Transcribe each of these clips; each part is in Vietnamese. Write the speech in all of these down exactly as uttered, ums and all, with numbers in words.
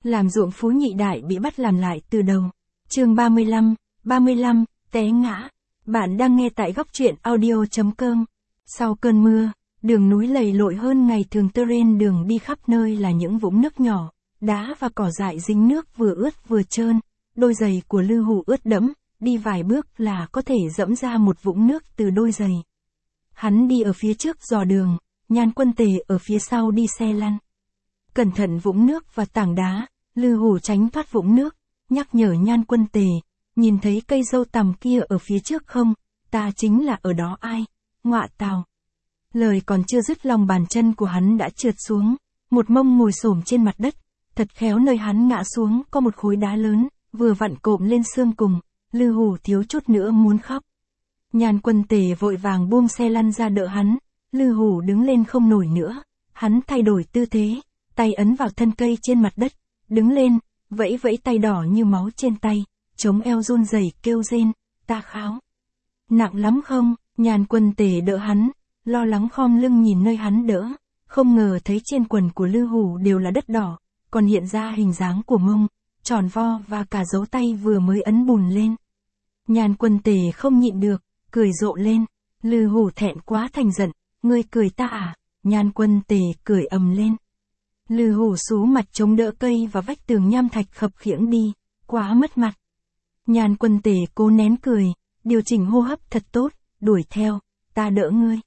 Làm ruộng Phú Nhị Đại bị bắt làm lại từ đầu. Chương ba mươi lăm, ba mươi lăm, té ngã. Bạn đang nghe tại góc truyện audio chấm com. Sau cơn mưa, đường núi lầy lội hơn ngày thường, terrain đường đi khắp nơi là những vũng nước nhỏ, đá và cỏ dại dính nước vừa ướt vừa trơn. Đôi giày của Lư Hủ ướt đẫm, đi vài bước là có thể dẫm ra một vũng nước từ đôi giày. Hắn đi ở phía trước dò đường, Nhan Quân Tề ở phía sau đi xe lăn. Cẩn thận vũng nước và tảng đá, Lư Hủ tránh thoát vũng nước, nhắc nhở Nhan Quân Tề, nhìn thấy cây dâu tằm kia ở phía trước không, ta chính là ở đó ai, ngọa tào. Lời còn chưa dứt, lòng bàn chân của hắn đã trượt xuống, một mông ngồi xổm trên mặt đất, thật khéo nơi hắn ngã xuống có một khối đá lớn, vừa vặn cộm lên xương cùng, Lư Hủ thiếu chút nữa muốn khóc. Nhan Quân Tề vội vàng buông xe lăn ra đỡ hắn, Lư Hủ đứng lên không nổi nữa, hắn thay đổi tư thế, tay ấn vào thân cây trên mặt đất, đứng lên, vẫy vẫy tay đỏ như máu trên tay, chống eo run rẩy kêu rên, ta kháo. Nặng lắm không? Nhan Quân Tề đỡ hắn, lo lắng khom lưng nhìn nơi hắn đỡ, không ngờ thấy trên quần của Lư Hủ đều là đất đỏ, còn hiện ra hình dáng của mông, tròn vo và cả dấu tay vừa mới ấn bùn lên. Nhan Quân Tề không nhịn được, cười rộ lên, Lư Hủ thẹn quá thành giận, ngươi cười ta à? Nhan Quân Tề cười ầm lên. Lư Hủ sú mặt chống đỡ cây và vách tường nham thạch khập khiễng đi, quá mất mặt. Nhan Quân Tề cố nén cười, điều chỉnh hô hấp thật tốt, đuổi theo, ta đỡ ngươi.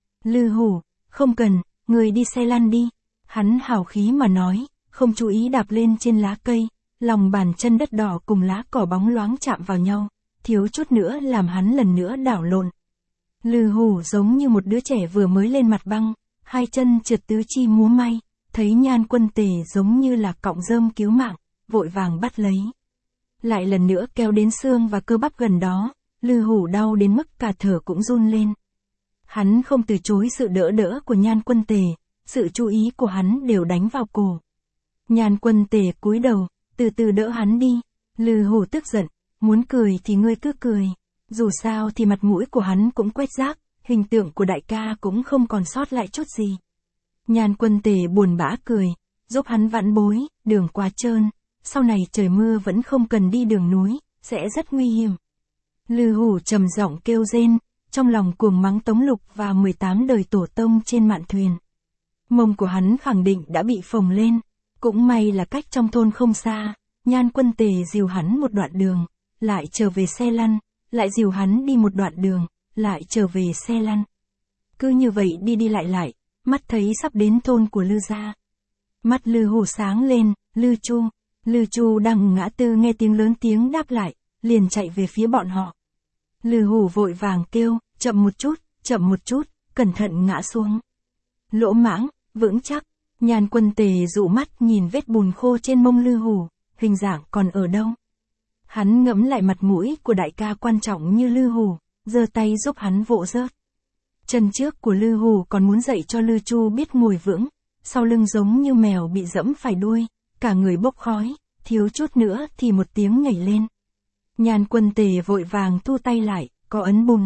Lư Hủ, không cần, ngươi đi xe lăn đi. Hắn hào khí mà nói, không chú ý đạp lên trên lá cây, lòng bàn chân đất đỏ cùng lá cỏ bóng loáng chạm vào nhau, thiếu chút nữa làm hắn lần nữa đảo lộn. Lư Hủ giống như một đứa trẻ vừa mới lên mặt băng, hai chân trượt tứ chi múa may, thấy Nhan Quân Tề giống như là cọng rơm cứu mạng, vội vàng bắt lấy. Lại lần nữa kéo đến xương và cơ bắp gần đó, Lư Hủ đau đến mức cả thở cũng run lên. Hắn không từ chối sự đỡ đỡ của Nhan Quân Tề, sự chú ý của hắn đều đánh vào cổ. Nhan Quân Tề cúi đầu, từ từ đỡ hắn đi. Lư Hủ tức giận, muốn cười thì ngươi cứ cười, dù sao thì mặt mũi của hắn cũng quét rác, hình tượng của đại ca cũng không còn sót lại chút gì. Nhan Quân Tề buồn bã cười, giúp hắn vãn bối, đường quá trơn, sau này trời mưa vẫn không cần đi đường núi, sẽ rất nguy hiểm. Lư Hủ trầm giọng kêu rên, trong lòng cuồng mắng Tống Lục và mười tám đời tổ tông trên mạn thuyền. Mông của hắn khẳng định đã bị phồng lên, cũng may là cách trong thôn không xa, Nhan Quân Tề dìu hắn một đoạn đường, lại trở về xe lăn, lại dìu hắn đi một đoạn đường, lại trở về xe lăn. Cứ như vậy đi đi lại lại, mắt thấy sắp đến thôn của Lư gia. Mắt Lư Hủ sáng lên, Lư Chu, Lư Chu đang ngã tư nghe tiếng lớn tiếng đáp lại, liền chạy về phía bọn họ. Lư Hủ vội vàng kêu, chậm một chút, chậm một chút, cẩn thận ngã xuống. Lỗ mãng, vững chắc. Nhan Quân Tề dụ mắt nhìn vết bùn khô trên mông Lư Hủ, hình dạng còn ở đâu. Hắn ngẫm lại mặt mũi của đại ca quan trọng như Lư Hủ, giơ tay giúp hắn vỗ rớt. Chân trước của Lư Hủ còn muốn dạy cho Lư Chu biết ngồi vững, sau lưng giống như mèo bị dẫm phải đuôi, cả người bốc khói, thiếu chút nữa thì một tiếng nhảy lên. Nhan Quân Tề vội vàng thu tay lại, có ấn bùn.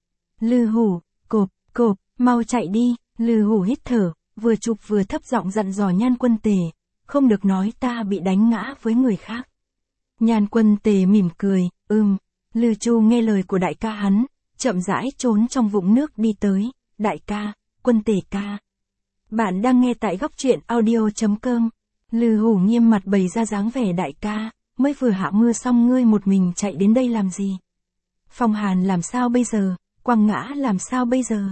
Lư Hủ, cộp, cộp, mau chạy đi. Lư Hủ hít thở, vừa chụp vừa thấp giọng dặn dò Nhan Quân Tề, không được nói ta bị đánh ngã với người khác. Nhan Quân Tề mỉm cười, ừm. Lư Chu nghe lời của đại ca hắn, chậm rãi trốn trong vũng nước đi tới. Đại ca, Quân Tề ca. Bạn đang nghe tại góc truyện audio chấm com. Lư Hủ nghiêm mặt bày ra dáng vẻ đại ca, mới vừa hạ mưa xong ngươi một mình chạy đến đây làm gì? Phong hàn làm sao bây giờ? Quăng ngã làm sao bây giờ?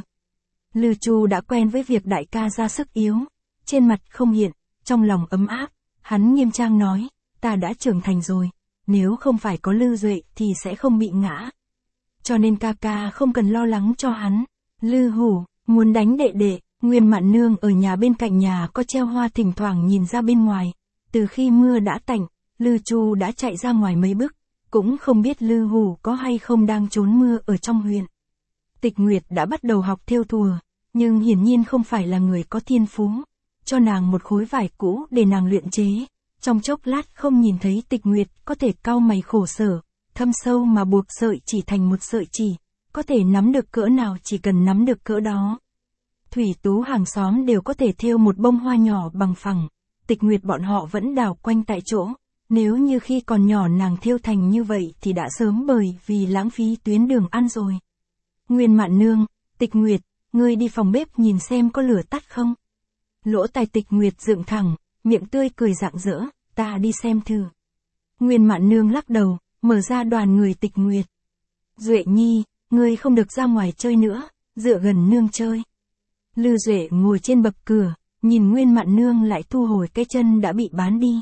Lư Chu đã quen với việc đại ca ra sức yếu, trên mặt không hiện, trong lòng ấm áp, hắn nghiêm trang nói, ta đã trưởng thành rồi, nếu không phải có Lư Duệ thì sẽ không bị ngã. Cho nên ca ca không cần lo lắng cho hắn. Lư Hủ, muốn đánh đệ đệ. Nguyên Mạn Nương ở nhà bên cạnh nhà có treo hoa thỉnh thoảng nhìn ra bên ngoài, từ khi mưa đã tạnh, Lư Chu đã chạy ra ngoài mấy bước, cũng không biết Lư Hủ có hay không đang trốn mưa ở trong huyện. Tịch Nguyệt đã bắt đầu học thêu thùa, nhưng hiển nhiên không phải là người có thiên phú, cho nàng một khối vải cũ để nàng luyện chế, trong chốc lát không nhìn thấy Tịch Nguyệt có thể cau mày khổ sở, thâm sâu mà buộc sợi chỉ thành một sợi chỉ, có thể nắm được cỡ nào chỉ cần nắm được cỡ đó. Thủy Tú hàng xóm đều có thể thêu một bông hoa nhỏ bằng phẳng, Tịch Nguyệt bọn họ vẫn đảo quanh tại chỗ. Nếu như khi còn nhỏ nàng thêu thành như vậy thì đã sớm bởi vì lãng phí tuyến đường ăn rồi. Nguyên Mạn Nương, Tịch Nguyệt, ngươi đi phòng bếp nhìn xem có lửa tắt không? Lỗ tai Tịch Nguyệt dựng thẳng, miệng tươi cười rạng rỡ, ta đi xem thử. Nguyên Mạn Nương lắc đầu, mở ra đoàn người Tịch Nguyệt. Duệ Nhi, ngươi không được ra ngoài chơi nữa, dựa gần nương chơi. Lư Duệ ngồi trên bậc cửa, nhìn Nguyên Mạn Nương lại thu hồi cái chân đã bị bán đi.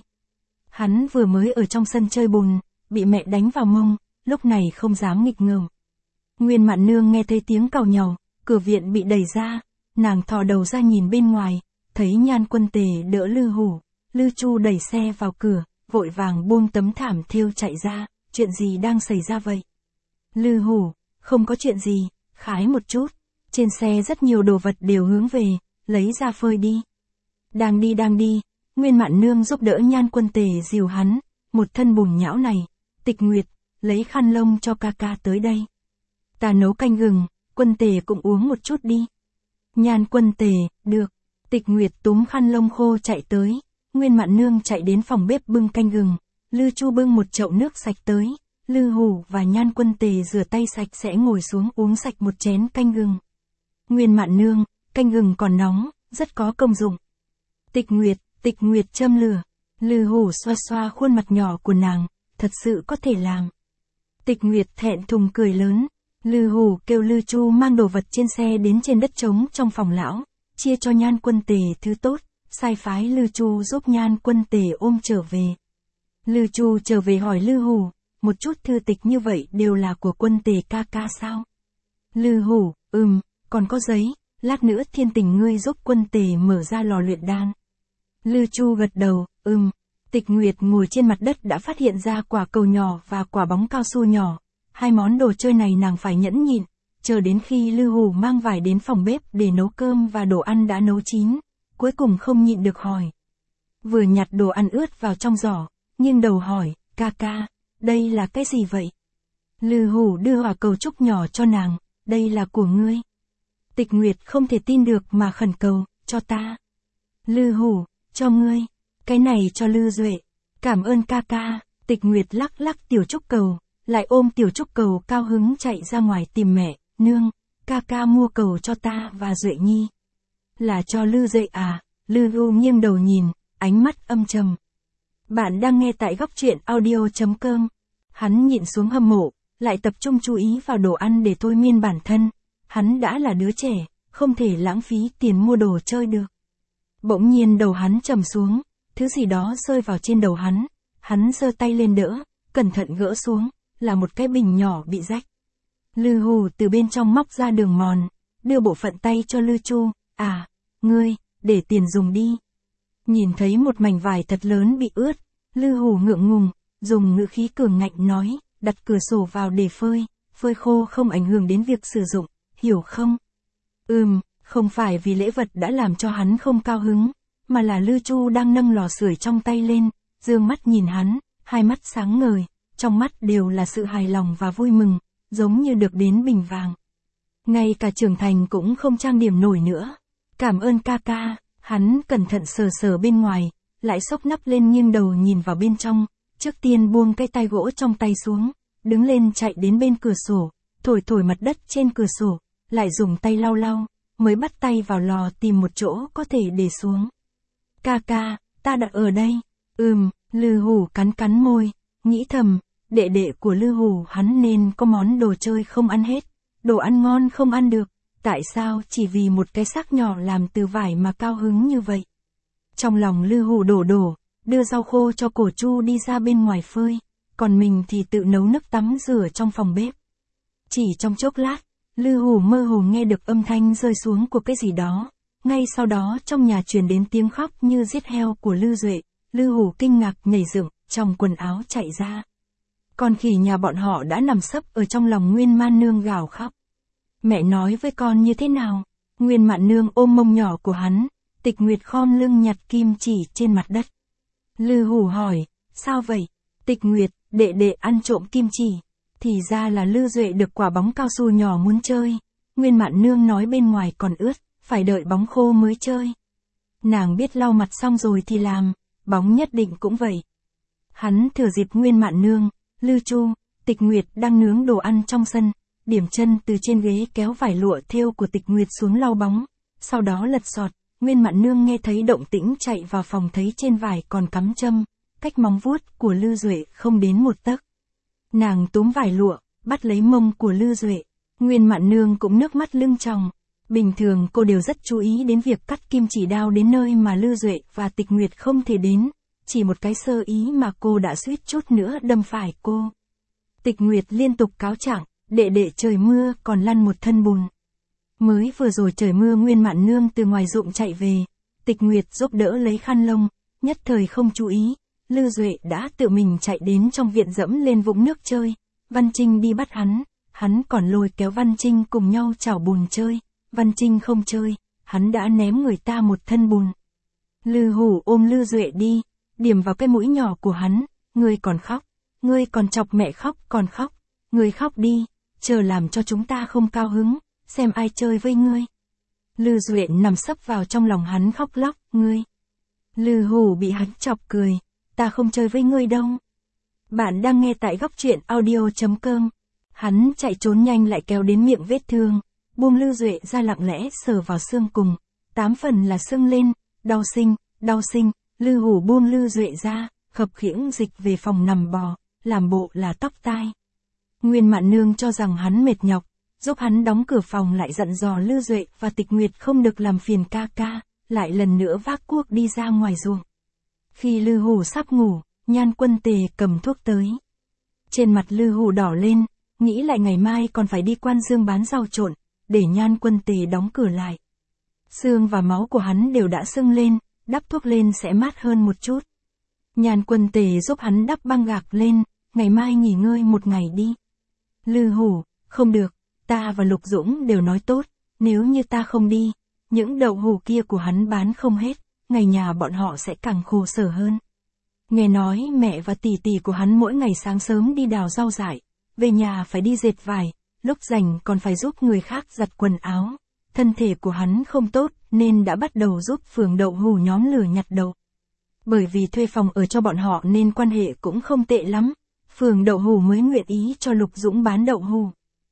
Hắn vừa mới ở trong sân chơi bùn, bị mẹ đánh vào mông, lúc này không dám nghịch ngợm. Nguyên Mạn Nương nghe thấy tiếng càu nhàu, cửa viện bị đẩy ra, nàng thò đầu ra nhìn bên ngoài, thấy Nhan Quân Tề đỡ Lư Hủ, Lư Chu đẩy xe vào cửa, vội vàng buông tấm thảm thêu chạy ra, chuyện gì đang xảy ra vậy? Lư Hủ, không có chuyện gì, khái một chút, trên xe rất nhiều đồ vật đều hướng về, lấy ra phơi đi. Đang đi đang đi, Nguyên Mạn Nương giúp đỡ Nhan Quân Tề dìu hắn, một thân bùn nhão này, Tịch Nguyệt, lấy khăn lông cho ca ca tới đây. Ta nấu canh gừng, Quân Tề cũng uống một chút đi. Nhan Quân Tề, được. Tịch Nguyệt túm khăn lông khô chạy tới, Nguyên Mạn Nương chạy đến phòng bếp bưng canh gừng, Lư Chu bưng một chậu nước sạch tới, Lư Hủ và Nhan Quân Tề rửa tay sạch sẽ ngồi xuống uống sạch một chén canh gừng. Nguyên Mạn Nương, canh gừng còn nóng, rất có công dụng. Tịch Nguyệt, Tịch Nguyệt châm lửa, Lư Hủ xoa xoa khuôn mặt nhỏ của nàng, thật sự có thể làm. Tịch Nguyệt thẹn thùng cười lớn, Lư Hủ kêu Lư Chu mang đồ vật trên xe đến trên đất trống trong phòng lão, chia cho Nhan Quân Tề thứ tốt, sai phái Lư Chu giúp Nhan Quân Tề ôm trở về. Lư Chu trở về hỏi Lư Hủ, một chút thư tịch như vậy đều là của Quân Tề ca ca sao? Lư Hủ, ừm, còn có giấy, lát nữa Thiên Tình ngươi giúp Quân Tề mở ra lò luyện đan. Lư Chu gật đầu, ừm. Tịch Nguyệt ngồi trên mặt đất đã phát hiện ra quả cầu nhỏ và quả bóng cao su nhỏ. Hai món đồ chơi này nàng phải nhẫn nhịn, chờ đến khi Lư Hủ mang vải đến phòng bếp để nấu cơm và đồ ăn đã nấu chín, cuối cùng không nhịn được hỏi. Vừa nhặt đồ ăn ướt vào trong giỏ, nghiêng đầu hỏi, ca ca, đây là cái gì vậy? Lư Hủ đưa quả cầu trúc nhỏ cho nàng, đây là của ngươi. Tịch Nguyệt không thể tin được mà khẩn cầu, cho ta. Lư Hủ, cho ngươi. Cái này cho Lư Duệ. Cảm ơn ca ca. Tịch Nguyệt lắc lắc tiểu trúc cầu, lại ôm tiểu trúc cầu cao hứng chạy ra ngoài tìm mẹ. Nương, ca ca mua cầu cho ta và Duệ Nhi. Là cho Lư Duệ à? Lư U nghiêng đầu nhìn, ánh mắt âm trầm. Bạn đang nghe tại góc truyện audio.com. Hắn nhịn xuống hâm mộ, lại tập trung chú ý vào đồ ăn để thôi miên bản thân. Hắn đã là đứa trẻ, không thể lãng phí tiền mua đồ chơi được. Bỗng nhiên đầu hắn trầm xuống, thứ gì đó rơi vào trên đầu hắn. Hắn giơ tay lên đỡ, cẩn thận gỡ xuống, là một cái bình nhỏ bị rách. Lư Hủ từ bên trong móc ra đường mòn, đưa bộ phận tay cho Lư Chu, à, ngươi, để tiền dùng đi. Nhìn thấy một mảnh vải thật lớn bị ướt, Lư Hủ ngượng ngùng, dùng ngữ khí cường ngạnh nói, đặt cửa sổ vào để phơi, phơi khô không ảnh hưởng đến việc sử dụng, hiểu không? Ừm, không phải vì lễ vật đã làm cho hắn không cao hứng, mà là Lư Chu đang nâng lò sưởi trong tay lên, dương mắt nhìn hắn, hai mắt sáng ngời, trong mắt đều là sự hài lòng và vui mừng, giống như được đến bình vàng. Ngay cả trưởng thành cũng không trang điểm nổi nữa. Cảm ơn ca ca, hắn cẩn thận sờ sờ bên ngoài, lại xốc nắp lên nghiêng đầu nhìn vào bên trong, trước tiên buông cái tay gỗ trong tay xuống, đứng lên chạy đến bên cửa sổ, thổi thổi mặt đất trên cửa sổ, lại dùng tay lau lau, mới bắt tay vào lò tìm một chỗ có thể để xuống. Ca ca, ta đã ở đây. Ừm, Lư Hủ cắn cắn môi, nghĩ thầm, đệ đệ của Lư Hủ hắn nên có món đồ chơi không ăn hết, đồ ăn ngon không ăn được, tại sao chỉ vì một cái xác nhỏ làm từ vải mà cao hứng như vậy. Trong lòng Lư Hủ đổ đổ, đưa rau khô cho Cổ Chu đi ra bên ngoài phơi, còn mình thì tự nấu nước tắm rửa trong phòng bếp. Chỉ trong chốc lát, Lư Hủ mơ hồ nghe được âm thanh rơi xuống của cái gì đó, ngay sau đó trong nhà truyền đến tiếng khóc như giết heo của Lư Duệ. Lư Hủ kinh ngạc nhảy dựng, trong quần áo chạy ra. Con khỉ nhà bọn họ đã nằm sấp ở trong lòng Nguyên Mạn Nương gào khóc. Mẹ nói với con như thế nào? Nguyên Mạn Nương ôm mông nhỏ của hắn, Tịch Nguyệt khom lưng nhặt kim chỉ trên mặt đất. Lư Hủ hỏi, sao vậy? Tịch Nguyệt, đệ đệ ăn trộm kim chỉ. Thì ra là Lư Duệ được quả bóng cao su nhỏ muốn chơi. Nguyên Mạn Nương nói bên ngoài còn ướt, phải đợi bóng khô mới chơi. Nàng biết lau mặt xong rồi thì làm, bóng nhất định cũng vậy. Hắn thừa dịp Nguyên Mạn Nương, Lư Chu, Tịch Nguyệt đang nướng đồ ăn trong sân, điểm chân từ trên ghế kéo vải lụa thêu của Tịch Nguyệt xuống lau bóng, sau đó lật sọt. Nguyên Mạn Nương nghe thấy động tĩnh chạy vào phòng thấy trên vải còn cắm châm, cách móng vuốt của Lư Duệ không đến một tấc. Nàng túm vải lụa, bắt lấy mông của Lư Duệ. Nguyên Mạn Nương cũng nước mắt lưng tròng. Bình thường cô đều rất chú ý đến việc cắt kim chỉ đao đến nơi mà Lư Duệ và Tịch Nguyệt không thể đến, chỉ một cái sơ ý mà cô đã suýt chút nữa đâm phải cô. Tịch Nguyệt liên tục cáo trạng, đệ đệ trời mưa còn lăn một thân bùn. Mới vừa rồi trời mưa Nguyên Mạn Nương từ ngoài ruộng chạy về, Tịch Nguyệt giúp đỡ lấy khăn lông, nhất thời không chú ý, Lư Duệ đã tự mình chạy đến trong viện dẫm lên vũng nước chơi, Văn Trinh đi bắt hắn, hắn còn lôi kéo Văn Trinh cùng nhau chảo bùn chơi, Văn Trinh không chơi, hắn đã ném người ta một thân bùn. Lư Hủ ôm Lư Duệ đi, điểm vào cái mũi nhỏ của hắn, ngươi còn khóc, ngươi còn chọc mẹ khóc còn khóc, ngươi khóc đi, chờ làm cho chúng ta không cao hứng, xem ai chơi với ngươi. Lư Duệ nằm sấp vào trong lòng hắn khóc lóc, ngươi. Lư Hủ bị hắn chọc cười, ta không chơi với ngươi đâu. Bạn đang nghe tại góc truyện audio chấm com. Hắn chạy trốn nhanh lại kéo đến miệng vết thương, buông Lư Duệ ra lặng lẽ sờ vào xương cùng, tám phần là sưng lên, đau sinh, đau sinh. Lư Hủ buông Lư Duệ ra, khập khiễng dịch về phòng nằm bò, làm bộ là tóc tai. Nguyên Mạn Nương cho rằng hắn mệt nhọc, giúp hắn đóng cửa phòng lại dặn dò Lư Duệ và Tịch Nguyệt không được làm phiền ca ca, lại lần nữa vác cuốc đi ra ngoài ruộng. Khi Lư Hủ sắp ngủ, Nhan Quân Tề cầm thuốc tới. Trên mặt Lư Hủ đỏ lên, nghĩ lại ngày mai còn phải đi Quan Dương bán rau trộn, để Nhan Quân Tề đóng cửa lại. Xương và máu của hắn đều đã sưng lên, đắp thuốc lên sẽ mát hơn một chút. Nhan Quân Tề giúp hắn đắp băng gạc lên, ngày mai nghỉ ngơi một ngày đi. Lư Hủ, không được, ta và Lục Dũng đều nói tốt, nếu như ta không đi, những đậu hủ kia của hắn bán không hết, ngày nhà bọn họ sẽ càng khổ sở hơn. Nghe nói mẹ và tỷ tỷ của hắn mỗi ngày sáng sớm đi đào rau dại, về nhà phải đi dệt vải, lúc rảnh còn phải giúp người khác giặt quần áo. Thân thể của hắn không tốt nên đã bắt đầu giúp phường đậu hủ nhóm lửa nhặt đậu. Bởi vì thuê phòng ở cho bọn họ nên quan hệ cũng không tệ lắm, phường đậu hủ mới nguyện ý cho Lục Dũng bán đậu hủ.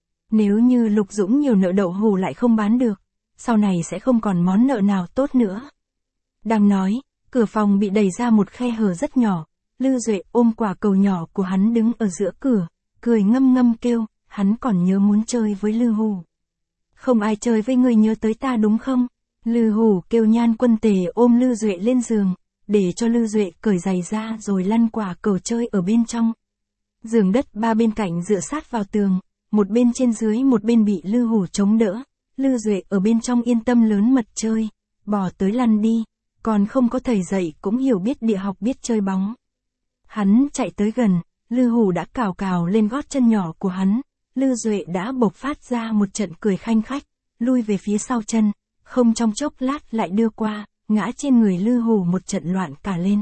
Nếu như Lục Dũng nhiều nợ đậu hủ lại không bán được, sau này sẽ không còn món nợ nào tốt nữa. Đang nói, cửa phòng bị đẩy ra một khe hở rất nhỏ, Lư Duệ ôm quả cầu nhỏ của hắn đứng ở giữa cửa, cười ngâm ngâm kêu, hắn còn nhớ muốn chơi với Lư Hủ. Không ai chơi với người nhớ tới ta đúng không? Lư Hủ kêu Nhan Quân Tề ôm Lư Duệ lên giường, để cho Lư Duệ cởi giày ra rồi lăn quả cầu chơi ở bên trong. Giường đất ba bên cạnh dựa sát vào tường, một bên trên dưới một bên bị Lư Hủ chống đỡ, Lư Duệ ở bên trong yên tâm lớn mật chơi, bỏ tới lăn đi, còn không có thầy dạy cũng hiểu biết địa học biết chơi bóng. Hắn chạy tới gần, Lư Hủ đã cào cào lên gót chân nhỏ của hắn, Lư Duệ đã bộc phát ra một trận cười khanh khách, lui về phía sau chân, không trong chốc lát lại đưa qua, ngã trên người Lư Hủ một trận loạn cả lên.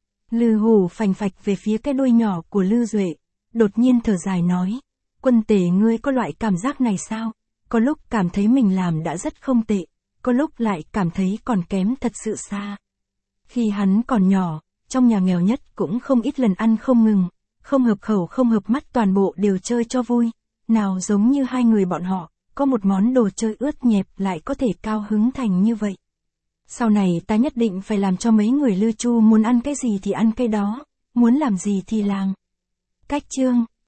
Lư Hủ phành phạch về phía cái đuôi nhỏ của Lư Duệ, đột nhiên thở dài nói, Quân Tề ngươi có loại cảm giác này sao? Có lúc cảm thấy mình làm đã rất không tệ, có lúc lại cảm thấy còn kém thật sự xa. Khi hắn còn nhỏ, trong nhà nghèo nhất cũng không ít lần ăn không ngừng, không hợp khẩu không hợp mắt toàn bộ đều chơi cho vui, nào giống như hai người bọn họ, có một món đồ chơi ướt nhẹp lại có thể cao hứng thành như vậy. Sau này ta nhất định phải làm cho mấy người Lư Chu muốn ăn cái gì thì ăn cái đó, muốn làm gì thì làm. Cách chương